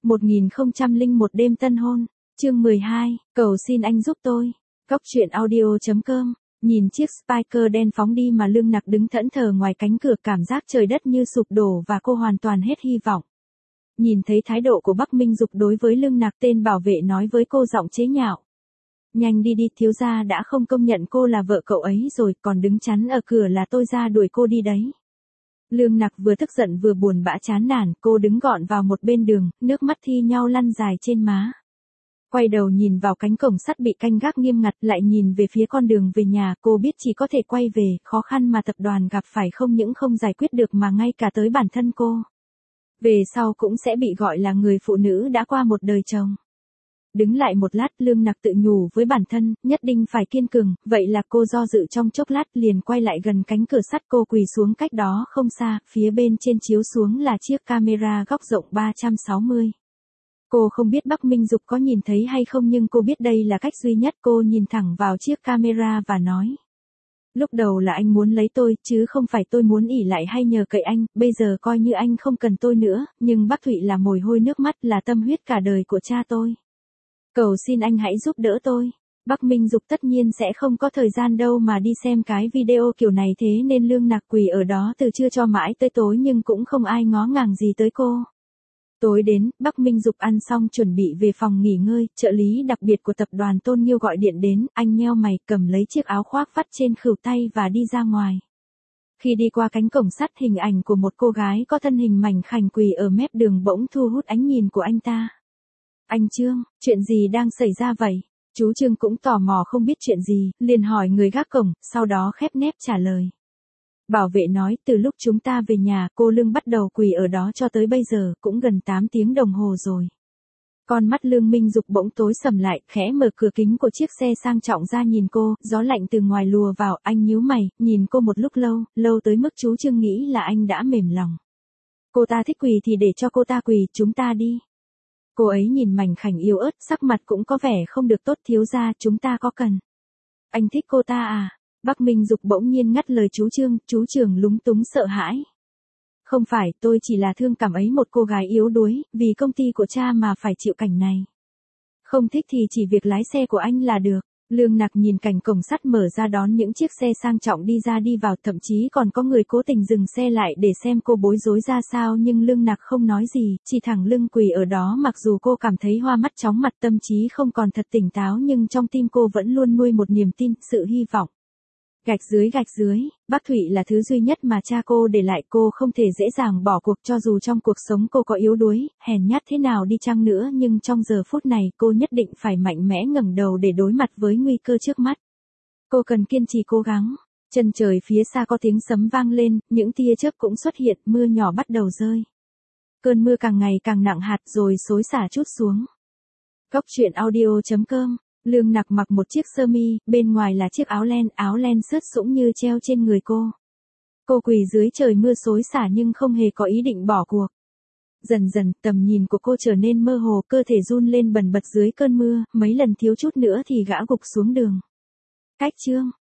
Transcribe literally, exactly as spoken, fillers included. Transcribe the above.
một nghìn không trăm lẻ một đêm tân hôn, chương mười hai, cầu xin anh giúp tôi. Góc truyện audio chấm com. Nhìn chiếc Spyker đen phóng đi mà Lương Nặc đứng thẫn thờ ngoài cánh cửa, cảm giác trời đất như sụp đổ và cô hoàn toàn hết hy vọng. Nhìn thấy thái độ của Bắc Minh Dục đối với Lương Nặc, tên bảo vệ nói với cô giọng chế nhạo. Nhanh đi đi, thiếu gia đã không công nhận cô là vợ cậu ấy rồi, còn đứng chắn ở cửa là tôi ra đuổi cô đi đấy. Lương Nặc vừa tức giận vừa buồn bã chán nản, cô đứng gọn vào một bên đường, nước mắt thi nhau lăn dài trên má. Quay đầu nhìn vào cánh cổng sắt bị canh gác nghiêm ngặt, lại nhìn về phía con đường về nhà, cô biết chỉ có thể quay về, khó khăn mà tập đoàn gặp phải không những không giải quyết được mà ngay cả tới bản thân cô. Về sau cũng sẽ bị gọi là người phụ nữ đã qua một đời chồng. Đứng lại một lát, Lương Nặc tự nhủ với bản thân, nhất định phải kiên cường, vậy là cô do dự trong chốc lát liền quay lại gần cánh cửa sắt, cô quỳ xuống cách đó không xa, phía bên trên chiếu xuống là chiếc camera góc rộng ba trăm sáu mươi. Cô không biết Bắc Minh Dục có nhìn thấy hay không, nhưng cô biết đây là cách duy nhất. Cô nhìn thẳng vào chiếc camera và nói. Lúc đầu là anh muốn lấy tôi, chứ không phải tôi muốn ỷ lại hay nhờ cậy anh, bây giờ coi như anh không cần tôi nữa, nhưng Bắc Thụy là mồ hôi nước mắt, là tâm huyết cả đời của cha tôi. Cầu xin anh hãy giúp đỡ tôi. Bắc Minh Dục tất nhiên sẽ không có thời gian đâu mà đi xem cái video kiểu này, thế nên Lương Nặc quỳ ở đó từ trưa cho mãi tới tối nhưng cũng không ai ngó ngàng gì tới cô. Tối đến, Bắc Minh Dục ăn xong chuẩn bị về phòng nghỉ ngơi, trợ lý đặc biệt của tập đoàn Tôn Nghiêu gọi điện đến, anh nheo mày cầm lấy chiếc áo khoác vắt trên khuỷu tay và đi ra ngoài. Khi đi qua cánh cổng sắt, hình ảnh của một cô gái có thân hình mảnh khảnh quỳ ở mép đường bỗng thu hút ánh nhìn của anh ta. Anh Trương, chuyện gì đang xảy ra vậy? Chú Trương cũng tò mò không biết chuyện gì, liền hỏi người gác cổng, sau đó khép nép trả lời. Bảo vệ nói, từ lúc chúng ta về nhà, cô Lương bắt đầu quỳ ở đó cho tới bây giờ, cũng gần tám tiếng đồng hồ rồi. Con mắt Lương Minh Dục bỗng tối sầm lại, khẽ mở cửa kính của chiếc xe sang trọng ra nhìn cô, gió lạnh từ ngoài lùa vào, anh nhíu mày, nhìn cô một lúc lâu, lâu tới mức chú Trương nghĩ là anh đã mềm lòng. Cô ta thích quỳ thì để cho cô ta quỳ, chúng ta đi. Cô ấy nhìn mảnh khảnh yếu ớt, sắc mặt cũng có vẻ không được tốt. Thiếu gia, chúng ta có cần. Anh thích cô ta à? Bắc Minh Dục bỗng nhiên ngắt lời chú Trương, chú trưởng lúng túng sợ hãi. Không phải, tôi chỉ là thương cảm ấy một cô gái yếu đuối, vì công ty của cha mà phải chịu cảnh này. Không thích thì chỉ việc lái xe của anh là được. Lương Nặc nhìn cảnh cổng sắt mở ra đón những chiếc xe sang trọng đi ra đi vào, thậm chí còn có người cố tình dừng xe lại để xem cô bối rối ra sao, nhưng Lương Nặc không nói gì, chỉ thẳng lưng quỳ ở đó. Mặc dù cô cảm thấy hoa mắt chóng mặt, tâm trí không còn thật tỉnh táo, nhưng trong tim cô vẫn luôn nuôi một niềm tin, sự hy vọng. Gạch dưới gạch dưới, Bắc Thụy là thứ duy nhất mà cha cô để lại, cô không thể dễ dàng bỏ cuộc, cho dù trong cuộc sống cô có yếu đuối, hèn nhát thế nào đi chăng nữa, nhưng trong giờ phút này cô nhất định phải mạnh mẽ ngẩng đầu để đối mặt với nguy cơ trước mắt. Cô cần kiên trì cố gắng. Chân trời phía xa có tiếng sấm vang lên, những tia chớp cũng xuất hiện, mưa nhỏ bắt đầu rơi. Cơn mưa càng ngày càng nặng hạt rồi xối xả trút xuống. Góc truyện audio chấm com. Lương Nặc mặc một chiếc sơ mi, bên ngoài là chiếc áo len, áo len sướt sũng như treo trên người cô. Cô quỳ dưới trời mưa xối xả nhưng không hề có ý định bỏ cuộc. Dần dần, tầm nhìn của cô trở nên mơ hồ, cơ thể run lên bần bật dưới cơn mưa, mấy lần thiếu chút nữa thì gã gục xuống đường. Cách Trương,